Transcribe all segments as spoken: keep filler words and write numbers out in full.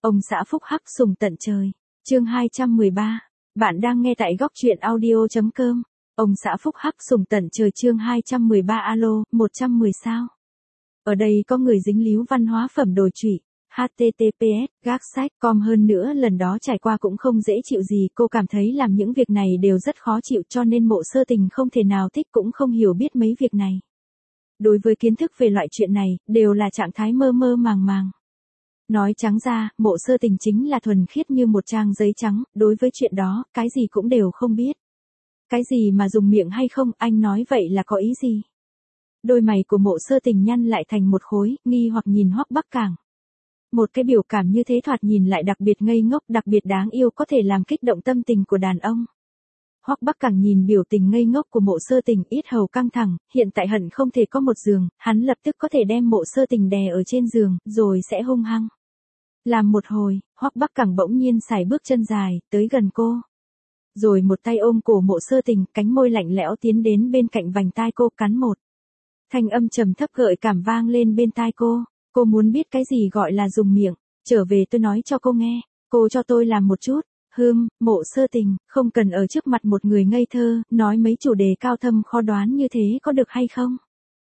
Ông xã phúc hắc sùng tận trời. Chương hai trăm mười ba. Bạn đang nghe tại góc truyện audio chấm com. Ông xã phúc hắc sùng tận trời chương hai trăm mười ba alo, một trăm mười sao. Ở đây có người dính líu văn hóa phẩm đồi trụy. hát tê tê pê ét, gác sách, com hơn nữa lần đó trải qua cũng không dễ chịu gì, cô cảm thấy làm những việc này đều rất khó chịu cho nên Mộ Sơ Tình không thể nào thích cũng không hiểu biết mấy việc này. Đối với kiến thức về loại chuyện này, đều là trạng thái mơ mơ màng màng. Nói trắng ra, Mộ Sơ Tình chính là thuần khiết như một trang giấy trắng, đối với chuyện đó, cái gì cũng đều không biết. Cái gì mà dùng miệng hay không, anh nói vậy là có ý gì? Đôi mày của Mộ Sơ Tình nhăn lại thành một khối, nghi hoặc nhìn Hoắc Bắc Cảng. Một cái biểu cảm như thế thoạt nhìn lại đặc biệt ngây ngốc, đặc biệt đáng yêu, có thể làm kích động tâm tình của đàn ông. Hoắc Bắc Cảng nhìn biểu tình ngây ngốc của Mộ Sơ Tình, yết hầu căng thẳng, hiện tại hận không thể có một giường, hắn lập tức có thể đem Mộ Sơ Tình đè ở trên giường, rồi sẽ hung hăng. Làm một hồi, Hoắc Bắc Cảng bỗng nhiên sải bước chân dài, tới gần cô. Rồi một tay ôm cổ Mộ Sơ Tình, cánh môi lạnh lẽo tiến đến bên cạnh vành tai cô, cắn một. Thanh âm trầm thấp gợi cảm vang lên bên tai cô. Cô muốn biết cái gì gọi là dùng miệng, trở về tôi nói cho cô nghe, cô cho tôi làm một chút. Hừm, Mộ Sơ Tình, không cần ở trước mặt một người ngây thơ, nói mấy chủ đề cao thâm khó đoán như thế có được hay không?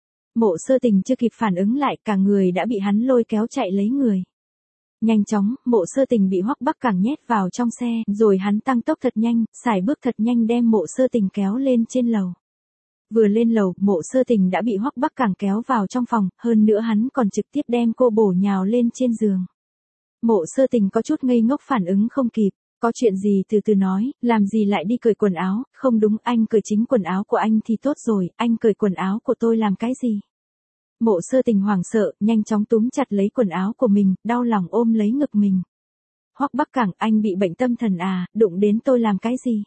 Mộ Sơ Tình chưa kịp phản ứng lại, cả người đã bị hắn lôi kéo chạy lấy người. Nhanh chóng, Mộ Sơ Tình bị Hoắc Bắc Cảng nhét vào trong xe, rồi hắn tăng tốc thật nhanh, sải bước thật nhanh đem Mộ Sơ Tình kéo lên trên lầu. Vừa lên lầu, Mộ Sơ Tình đã bị Hoắc Bắc Cảng kéo vào trong phòng, hơn nữa hắn còn trực tiếp đem cô bổ nhào lên trên giường. Mộ Sơ Tình có chút ngây ngốc phản ứng không kịp, có chuyện gì từ từ nói, làm gì lại đi cởi quần áo, không đúng, anh cởi chính quần áo của anh thì tốt rồi, anh cởi quần áo của tôi làm cái gì? Mộ Sơ Tình hoảng sợ, nhanh chóng túm chặt lấy quần áo của mình, đau lòng ôm lấy ngực mình. Hoắc Bắc Cảng, anh bị bệnh tâm thần à, đụng đến tôi làm cái gì?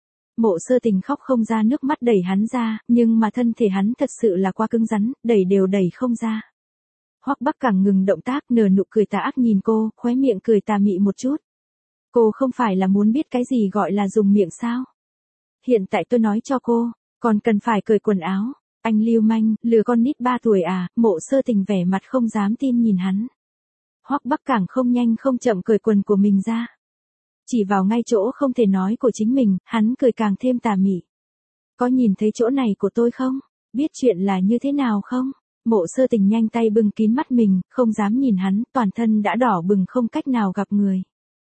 Mộ Sơ Tình khóc không ra nước mắt, đẩy hắn ra, nhưng mà thân thể hắn thật sự là quá cứng rắn, đẩy đều đẩy không ra. Hoắc Bắc Cảng ngừng động tác, nở nụ cười tà ác nhìn cô, khóe miệng cười tà mị một chút. Cô không phải là muốn biết cái gì gọi là dùng miệng sao? Hiện tại tôi nói cho cô, còn cần phải cởi quần áo. Anh lưu manh, lừa con nít ba tuổi à? Mộ Sơ Tình vẻ mặt không dám tin nhìn hắn. Hoắc Bắc Cảng không nhanh không chậm cởi quần của mình ra. Chỉ vào ngay chỗ không thể nói của chính mình, hắn cười càng thêm tà mị. Có nhìn thấy chỗ này của tôi không? Biết chuyện là như thế nào không? Mộ Sơ Tình nhanh tay bưng kín mắt mình, không dám nhìn hắn, toàn thân đã đỏ bừng không cách nào gặp người.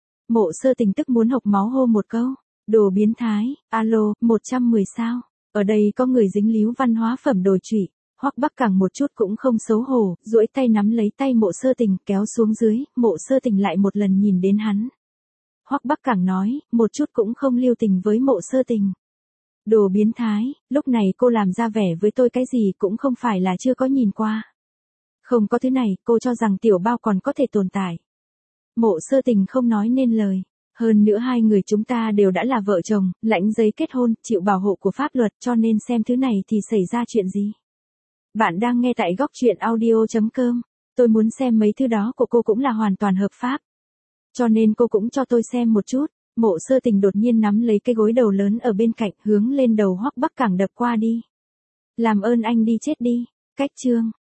Mộ Sơ Tình tức muốn hộc máu hô một câu. Đồ biến thái, alo, một trăm mười sao. Ở đây có người dính líu văn hóa phẩm đồi trụy. Hoắc Bắc Cảng một chút cũng không xấu hổ, duỗi tay nắm lấy tay Mộ Sơ Tình kéo xuống dưới, Mộ Sơ Tình lại một lần nhìn đến hắn. Hoắc Bắc Cảng nói, một chút cũng không lưu tình với Mộ Sơ Tình. Đồ biến thái, lúc này cô làm ra vẻ với tôi cái gì cũng không phải là chưa có nhìn qua. Không có thứ này, cô cho rằng tiểu bao còn có thể tồn tại. Mộ Sơ Tình không nói nên lời. Hơn nữa hai người chúng ta đều đã là vợ chồng, lãnh giấy kết hôn, chịu bảo hộ của pháp luật, cho nên xem thứ này thì xảy ra chuyện gì. Bạn đang nghe tại góc truyện audio chấm com. Tôi muốn xem mấy thứ đó của cô cũng là hoàn toàn hợp pháp. Cho nên cô cũng cho tôi xem một chút. Mộ Sơ Tình đột nhiên nắm lấy cái gối đầu lớn ở bên cạnh, hướng lên đầu Hoắc Bắc Cảng đập qua đi. Làm ơn anh đi chết đi. Cách chương.